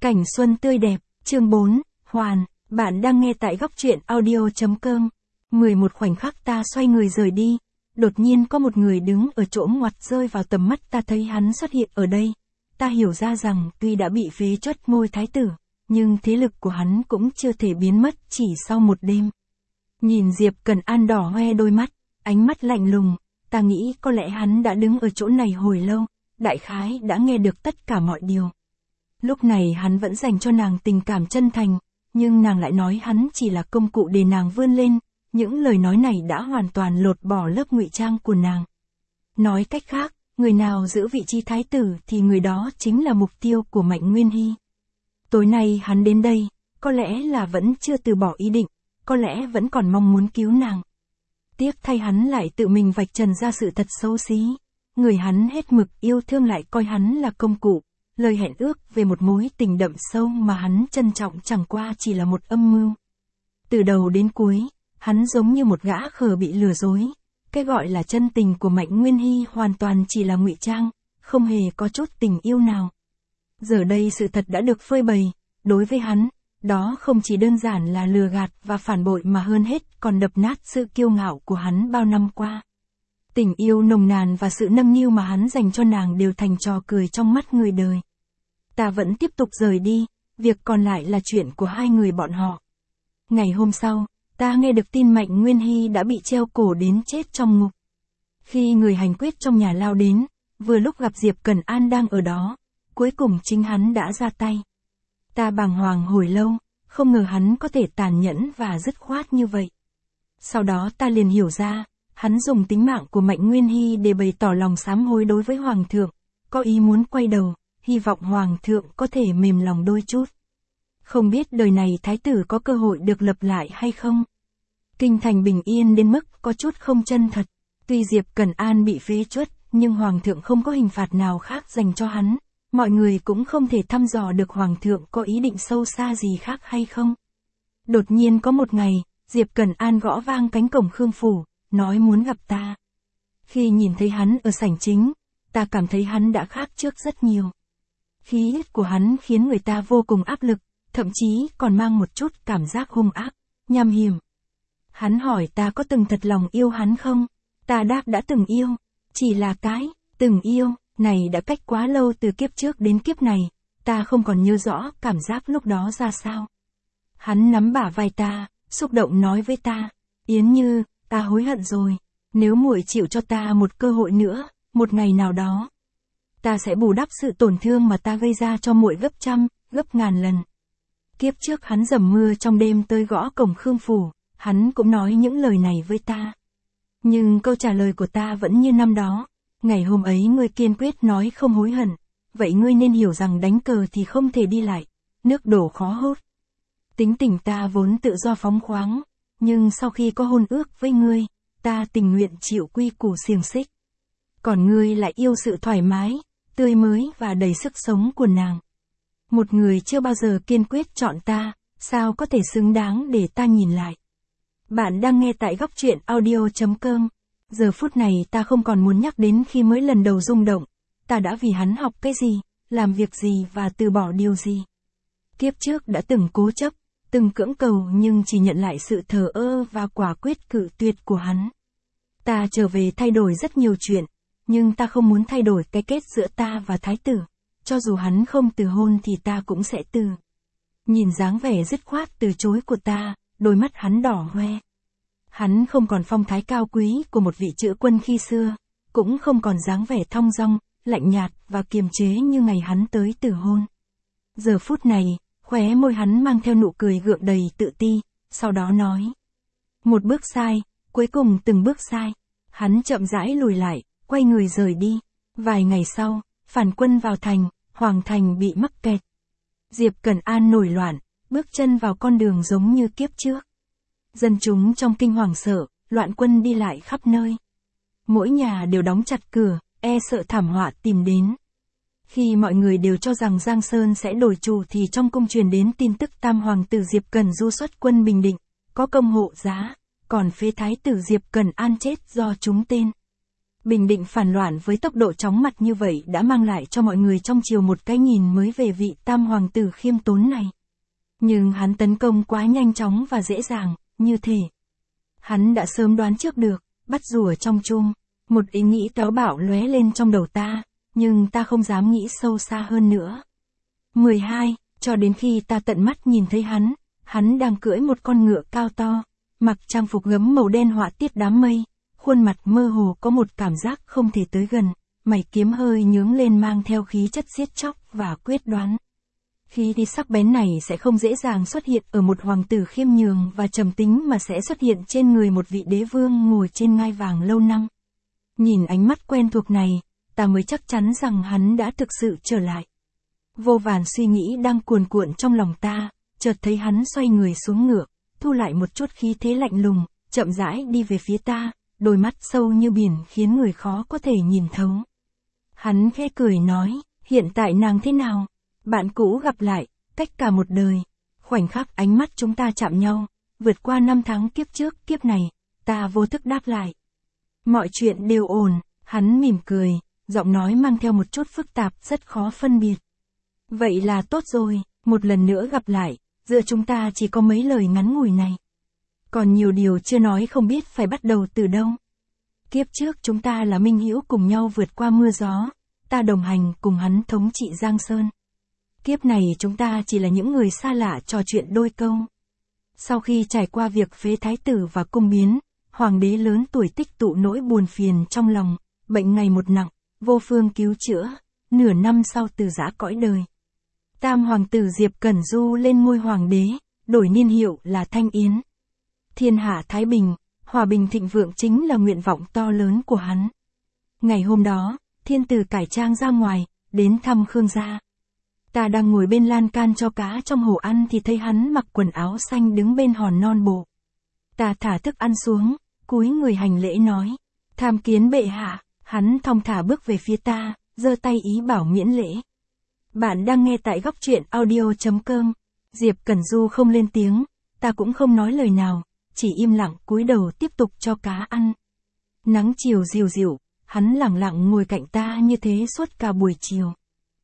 Cảnh xuân tươi đẹp, chương 4, Hoàn, bạn đang nghe tại góc truyện audio.com. 11 khoảnh khắc ta xoay người rời đi, đột nhiên có một người đứng ở chỗ ngoặt rơi vào tầm mắt ta, thấy hắn xuất hiện ở đây. Ta hiểu ra rằng tuy đã bị phế truất ngôi thái tử, nhưng thế lực của hắn cũng chưa thể biến mất chỉ sau một đêm. Nhìn Diệp Cần An đỏ hoe đôi mắt, ánh mắt lạnh lùng, ta nghĩ có lẽ hắn đã đứng ở chỗ này hồi lâu, đại khái đã nghe được tất cả mọi điều. Lúc này hắn vẫn dành cho nàng tình cảm chân thành, nhưng nàng lại nói hắn chỉ là công cụ để nàng vươn lên, những lời nói này đã hoàn toàn lột bỏ lớp ngụy trang của nàng. Nói cách khác, người nào giữ vị trí thái tử thì người đó chính là mục tiêu của Mạnh Nguyên Hy. Tối nay hắn đến đây, có lẽ là vẫn chưa từ bỏ ý định, có lẽ vẫn còn mong muốn cứu nàng. Tiếc thay hắn lại tự mình vạch trần ra sự thật xấu xí. Người hắn hết mực yêu thương lại coi hắn là công cụ. Lời hẹn ước về một mối tình đậm sâu mà hắn trân trọng chẳng qua chỉ là một âm mưu. Từ đầu đến cuối, hắn giống như một gã khờ bị lừa dối. Cái gọi là chân tình của Mạnh Nguyên Hy hoàn toàn chỉ là ngụy trang, không hề có chút tình yêu nào. Giờ đây sự thật đã được phơi bày, đối với hắn, đó không chỉ đơn giản là lừa gạt và phản bội mà hơn hết còn đập nát sự kiêu ngạo của hắn bao năm qua. Tình yêu nồng nàn và sự nâng niu mà hắn dành cho nàng đều thành trò cười trong mắt người đời. Ta vẫn tiếp tục rời đi, việc còn lại là chuyện của hai người bọn họ. Ngày hôm sau, ta nghe được tin Mạnh Nguyên Hy đã bị treo cổ đến chết trong ngục. Khi người hành quyết trong nhà lao đến, vừa lúc gặp Diệp Cần An đang ở đó, cuối cùng chính hắn đã ra tay. Ta bàng hoàng hồi lâu, không ngờ hắn có thể tàn nhẫn và dứt khoát như vậy. Sau đó ta liền hiểu ra, hắn dùng tính mạng của Mạnh Nguyên Hy để bày tỏ lòng sám hối đối với Hoàng thượng, có ý muốn quay đầu, hy vọng Hoàng thượng có thể mềm lòng đôi chút. Không biết đời này thái tử có cơ hội được lập lại hay không? Kinh thành bình yên đến mức có chút không chân thật. Tuy Diệp Cần An bị phế truất, nhưng Hoàng thượng không có hình phạt nào khác dành cho hắn. Mọi người cũng không thể thăm dò được Hoàng thượng có ý định sâu xa gì khác hay không. Đột nhiên có một ngày, Diệp Cần An gõ vang cánh cổng Khương Phủ, nói muốn gặp ta. Khi nhìn thấy hắn ở sảnh chính, ta cảm thấy hắn đã khác trước rất nhiều. Khí huyết của hắn khiến người ta vô cùng áp lực, thậm chí còn mang một chút cảm giác hung ác, nham hiểm. Hắn hỏi ta có từng thật lòng yêu hắn không? Ta đáp đã từng yêu, chỉ là cái từng yêu này đã cách quá lâu, từ kiếp trước đến kiếp này, ta không còn nhớ rõ cảm giác lúc đó ra sao. Hắn nắm bả vai ta, xúc động nói với ta, Yến Như, ta hối hận rồi, nếu muội chịu cho ta một cơ hội nữa, một ngày nào đó, ta sẽ bù đắp sự tổn thương mà ta gây ra cho muội gấp trăm, gấp ngàn lần. Kiếp trước hắn dầm mưa trong đêm tới gõ cổng Khương Phủ, hắn cũng nói những lời này với ta. Nhưng câu trả lời của ta vẫn như năm đó. Ngày hôm ấy ngươi kiên quyết nói không hối hận, vậy ngươi nên hiểu rằng đánh cờ thì không thể đi lại, nước đổ khó hốt. Tính tình ta vốn tự do phóng khoáng, nhưng sau khi có hôn ước với ngươi, ta tình nguyện chịu quy củ xiềng xích. Còn ngươi lại yêu sự thoải mái, tươi mới và đầy sức sống của nàng. Một người chưa bao giờ kiên quyết chọn ta, sao có thể xứng đáng để ta nhìn lại. Bạn đang nghe tại góc truyện audio.com. Giờ phút này ta không còn muốn nhắc đến khi mới lần đầu rung động, ta đã vì hắn học cái gì, làm việc gì và từ bỏ điều gì. Kiếp trước đã từng cố chấp, từng cưỡng cầu nhưng chỉ nhận lại sự thờ ơ và quả quyết cự tuyệt của hắn. Ta trở về thay đổi rất nhiều chuyện, nhưng ta không muốn thay đổi cái kết giữa ta và thái tử. Cho dù hắn không từ hôn thì ta cũng sẽ từ. Nhìn dáng vẻ dứt khoát từ chối của ta, đôi mắt hắn đỏ hoe. Hắn không còn phong thái cao quý của một vị chữ quân khi xưa, cũng không còn dáng vẻ thong dong, lạnh nhạt và kiềm chế như ngày hắn tới từ hôn. Giờ phút này, khóe môi hắn mang theo nụ cười gượng đầy tự ti, sau đó nói. Một bước sai, cuối cùng từng bước sai. Hắn chậm rãi lùi lại, quay người rời đi. Vài ngày sau, phản quân vào thành, Hoàng thành bị mắc kẹt. Diệp Cần An nổi loạn, bước chân vào con đường giống như kiếp trước. Dân chúng trong kinh hoàng sợ, loạn quân đi lại khắp nơi. Mỗi nhà đều đóng chặt cửa, e sợ thảm họa tìm đến. Khi mọi người đều cho rằng Giang Sơn sẽ đổi chủ thì trong cung truyền đến tin tức Tam hoàng tử Diệp Cần Du xuất quân Bình Định, có công hộ giá, còn phế thái tử Diệp Cần An chết do trúng tên. Bình Định phản loạn với tốc độ chóng mặt như vậy đã mang lại cho mọi người trong triều một cái nhìn mới về vị tam hoàng tử khiêm tốn này. Nhưng hắn tấn công quá nhanh chóng và dễ dàng, như thể hắn đã sớm đoán trước được, bắt rùa trong chum. Một ý nghĩ táo bạo lóe lên trong đầu ta, nhưng ta không dám nghĩ sâu xa hơn nữa. 12. Cho đến khi ta tận mắt nhìn thấy hắn đang cưỡi một con ngựa cao to, mặc trang phục gấm màu đen họa tiết đám mây, khuôn mặt mơ hồ có một cảm giác không thể tới gần, mày kiếm hơi nhướng lên mang theo khí chất giết chóc và quyết đoán. Khí thì sắc bén này sẽ không dễ dàng xuất hiện ở một hoàng tử khiêm nhường và trầm tính mà sẽ xuất hiện trên người một vị đế vương ngồi trên ngai vàng lâu năm. Nhìn ánh mắt quen thuộc này, ta mới chắc chắn rằng hắn đã thực sự trở lại. Vô vàn suy nghĩ đang cuồn cuộn trong lòng ta, chợt thấy hắn xoay người xuống ngựa, thu lại một chút khí thế lạnh lùng, chậm rãi đi về phía ta, đôi mắt sâu như biển khiến người khó có thể nhìn thấu. Hắn khẽ cười nói, hiện tại nàng thế nào? Bạn cũ gặp lại, cách cả một đời. Khoảnh khắc ánh mắt chúng ta chạm nhau, vượt qua 5 tháng kiếp trước kiếp này, ta vô thức đáp lại. Mọi chuyện đều ổn, hắn mỉm cười, giọng nói mang theo một chút phức tạp rất khó phân biệt. Vậy là tốt rồi, một lần nữa gặp lại, giữa chúng ta chỉ có mấy lời ngắn ngủi này. Còn nhiều điều chưa nói không biết phải bắt đầu từ đâu. Kiếp trước chúng ta là minh hữu cùng nhau vượt qua mưa gió, ta đồng hành cùng hắn thống trị Giang Sơn. Kiếp này chúng ta chỉ là những người xa lạ trò chuyện đôi câu. Sau khi trải qua việc phế thái tử và cung biến, hoàng đế lớn tuổi tích tụ nỗi buồn phiền trong lòng, bệnh ngày một nặng, vô phương cứu chữa, nửa năm sau từ giã cõi đời. Tam hoàng tử Diệp Cẩn Du lên ngôi hoàng đế, đổi niên hiệu là Thanh Yến. Thiên hạ thái bình, hòa bình thịnh vượng chính là nguyện vọng to lớn của hắn. Ngày hôm đó, thiên tử cải trang ra ngoài, đến thăm Khương gia. Ta đang ngồi bên lan can cho cá trong hồ ăn thì thấy hắn mặc quần áo xanh đứng bên hòn non bộ. Ta thả thức ăn xuống, cúi người hành lễ nói, tham kiến bệ hạ. Hắn thong thả bước về phía ta, giơ tay ý bảo miễn lễ. Bạn đang nghe tại góc truyện audio.com. Diệp Cẩn Du không lên tiếng, ta cũng không nói lời nào, chỉ im lặng cúi đầu tiếp tục cho cá ăn. Nắng chiều dịu dịu, hắn lặng lặng ngồi cạnh ta như thế suốt cả buổi chiều.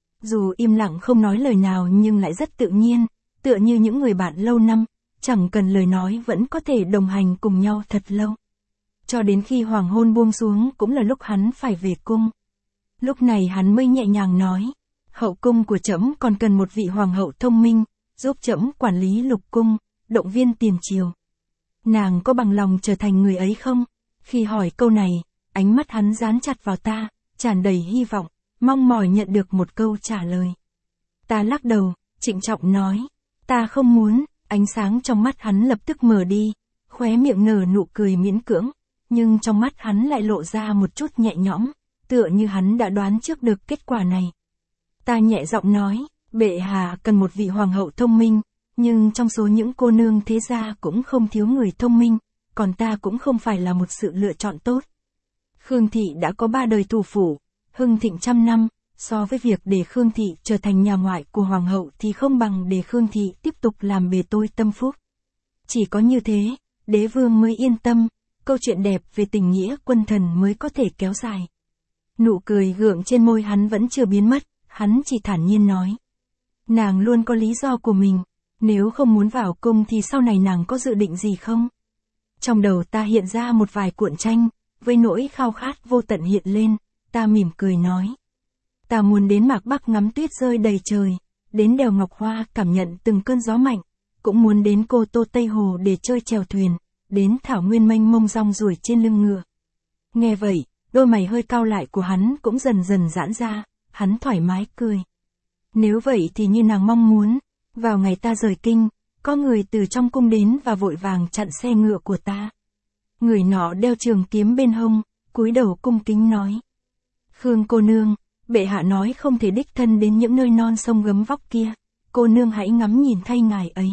Dù im lặng không nói lời nào nhưng lại rất tự nhiên, tựa như những người bạn lâu năm, chẳng cần lời nói vẫn có thể đồng hành cùng nhau thật lâu. Cho đến khi hoàng hôn buông xuống cũng là lúc hắn phải về cung. Lúc này hắn mới nhẹ nhàng nói, hậu cung của trẫm còn cần một vị hoàng hậu thông minh, giúp trẫm quản lý lục cung, động viên tiền triều. Nàng có bằng lòng trở thành người ấy không? Khi hỏi câu này, ánh mắt hắn dán chặt vào ta, tràn đầy hy vọng, mong mỏi nhận được một câu trả lời. Ta lắc đầu, trịnh trọng nói, ta không muốn. Ánh sáng trong mắt hắn lập tức mở đi, khóe miệng nở nụ cười miễn cưỡng, nhưng trong mắt hắn lại lộ ra một chút nhẹ nhõm, tựa như hắn đã đoán trước được kết quả này. Ta nhẹ giọng nói, bệ hạ cần một vị hoàng hậu thông minh, nhưng trong số những cô nương thế gia cũng không thiếu người thông minh, còn ta cũng không phải là một sự lựa chọn tốt. Khương thị đã có 3 đời thủ phủ, hưng thịnh trăm năm, so với việc để Khương thị trở thành nhà ngoại của hoàng hậu thì không bằng để Khương thị tiếp tục làm bề tôi tâm phúc. Chỉ có như thế, đế vương mới yên tâm, câu chuyện đẹp về tình nghĩa quân thần mới có thể kéo dài. Nụ cười gượng trên môi hắn vẫn chưa biến mất, hắn chỉ thản nhiên nói. Nàng luôn có lý do của mình, nếu không muốn vào cung thì sau này nàng có dự định gì không? Trong đầu ta hiện ra một vài cuộn tranh, với nỗi khao khát vô tận hiện lên, ta mỉm cười nói. Ta muốn đến Mạc Bắc ngắm tuyết rơi đầy trời, đến đèo Ngọc Hoa cảm nhận từng cơn gió mạnh, cũng muốn đến Cô Tô Tây Hồ để chơi chèo thuyền, đến thảo nguyên mênh mông rong ruổi trên lưng ngựa. Nghe vậy, đôi mày hơi cau lại của hắn cũng dần dần giãn ra, hắn thoải mái cười. Nếu vậy thì như nàng mong muốn, vào ngày ta rời kinh, có người từ trong cung đến và vội vàng chặn xe ngựa của ta. Người nọ đeo trường kiếm bên hông, cúi đầu cung kính nói. Khương cô nương, bệ hạ nói không thể đích thân đến những nơi non sông gấm vóc kia, cô nương hãy ngắm nhìn thay ngài ấy.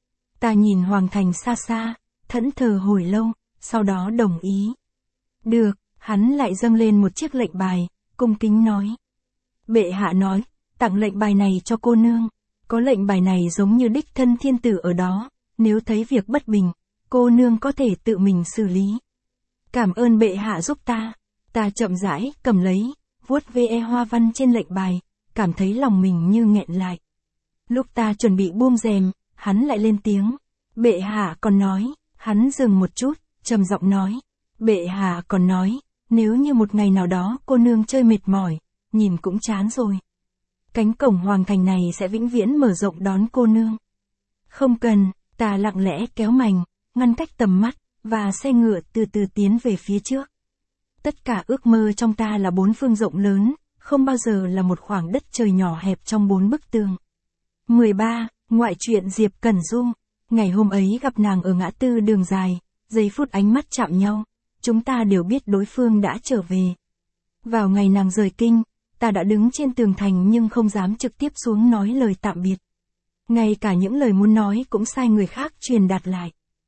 Ta nhìn hoàng thành xa xa, thẫn thờ hồi lâu, sau đó đồng ý. Được, hắn lại dâng lên một chiếc lệnh bài, cung kính nói. Bệ hạ nói, tặng lệnh bài này cho cô nương, có lệnh bài này giống như đích thân thiên tử ở đó, nếu thấy việc bất bình, cô nương có thể tự mình xử lý. Cảm ơn bệ hạ giúp ta. Ta chậm rãi, cầm lấy, vuốt ve hoa văn trên lệnh bài, cảm thấy lòng mình như nghẹn lại. Lúc ta chuẩn bị buông rèm, hắn lại lên tiếng. Bệ hạ còn nói, hắn dừng một chút, trầm giọng nói. Bệ hạ còn nói, nếu như một ngày nào đó cô nương chơi mệt mỏi, nhìn cũng chán rồi. Cánh cổng hoàng thành này sẽ vĩnh viễn mở rộng đón cô nương. Không cần, ta lặng lẽ kéo mành, ngăn cách tầm mắt, và xe ngựa từ từ tiến về phía trước. Tất cả ước mơ trong ta là bốn phương rộng lớn, không bao giờ là một khoảng đất trời nhỏ hẹp trong bốn bức tường. 13. Ngoại truyện Diệp Cẩn Du. Ngày hôm ấy gặp nàng ở ngã tư đường dài, giây phút ánh mắt chạm nhau, chúng ta đều biết đối phương đã trở về. Vào ngày nàng rời kinh, ta đã đứng trên tường thành nhưng không dám trực tiếp xuống nói lời tạm biệt. Ngay cả những lời muốn nói cũng sai người khác truyền đạt lại.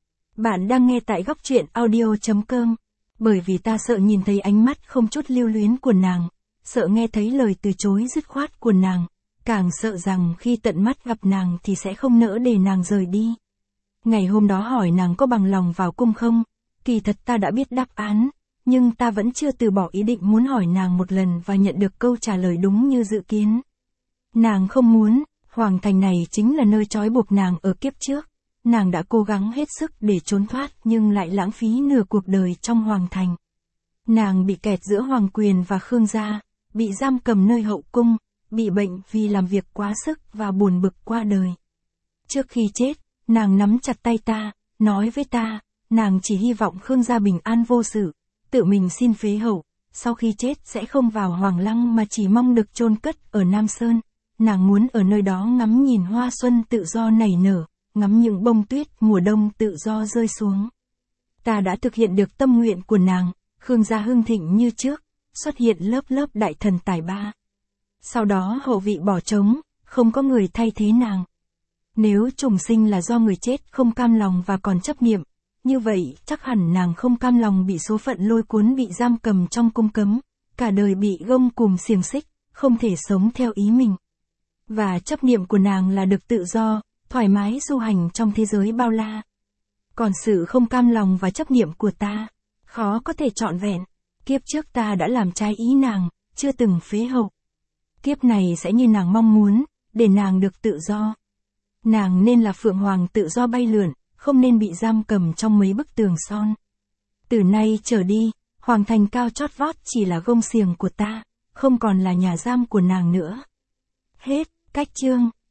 Bạn đang nghe tại góc truyện audio.com. Bởi vì ta sợ nhìn thấy ánh mắt không chút lưu luyến của nàng, sợ nghe thấy lời từ chối dứt khoát của nàng, càng sợ rằng khi tận mắt gặp nàng thì sẽ không nỡ để nàng rời đi. Ngày hôm đó hỏi nàng có bằng lòng vào cung không, kỳ thật ta đã biết đáp án, nhưng ta vẫn chưa từ bỏ ý định muốn hỏi nàng một lần và nhận được câu trả lời đúng như dự kiến. Nàng không muốn, hoàng thành này chính là nơi trói buộc nàng ở kiếp trước. Nàng đã cố gắng hết sức để trốn thoát nhưng lại lãng phí nửa cuộc đời trong hoàng thành. Nàng bị kẹt giữa hoàng quyền và Khương gia, bị giam cầm nơi hậu cung, bị bệnh vì làm việc quá sức và buồn bực qua đời. Trước khi chết, nàng nắm chặt tay ta, nói với ta, nàng chỉ hy vọng Khương gia bình an vô sự, tự mình xin phế hậu, sau khi chết sẽ không vào Hoàng Lăng mà chỉ mong được chôn cất ở Nam Sơn. Nàng muốn ở nơi đó ngắm nhìn hoa xuân tự do nảy nở, ngắm những bông tuyết mùa đông tự do rơi xuống. Ta đã thực hiện được tâm nguyện của nàng, Khương gia hưng thịnh như trước, xuất hiện lớp lớp đại thần tài ba. Sau đó hậu vị bỏ trống, không có người thay thế nàng. Nếu trùng sinh là do người chết không cam lòng và còn chấp niệm, như vậy chắc hẳn nàng không cam lòng bị số phận lôi cuốn bị giam cầm trong cung cấm, cả đời bị gông cùm xiềng xích, không thể sống theo ý mình. Và chấp niệm của nàng là được tự do, thoải mái du hành trong thế giới bao la. Còn sự không cam lòng và chấp niệm của ta, khó có thể trọn vẹn. Kiếp trước ta đã làm trái ý nàng, chưa từng phế hậu. Kiếp này sẽ như nàng mong muốn, để nàng được tự do. Nàng nên là phượng hoàng tự do bay lượn, không nên bị giam cầm trong mấy bức tường son. Từ nay trở đi, hoàng thành cao chót vót chỉ là gông xiềng của ta, không còn là nhà giam của nàng nữa. Hết, cách chương.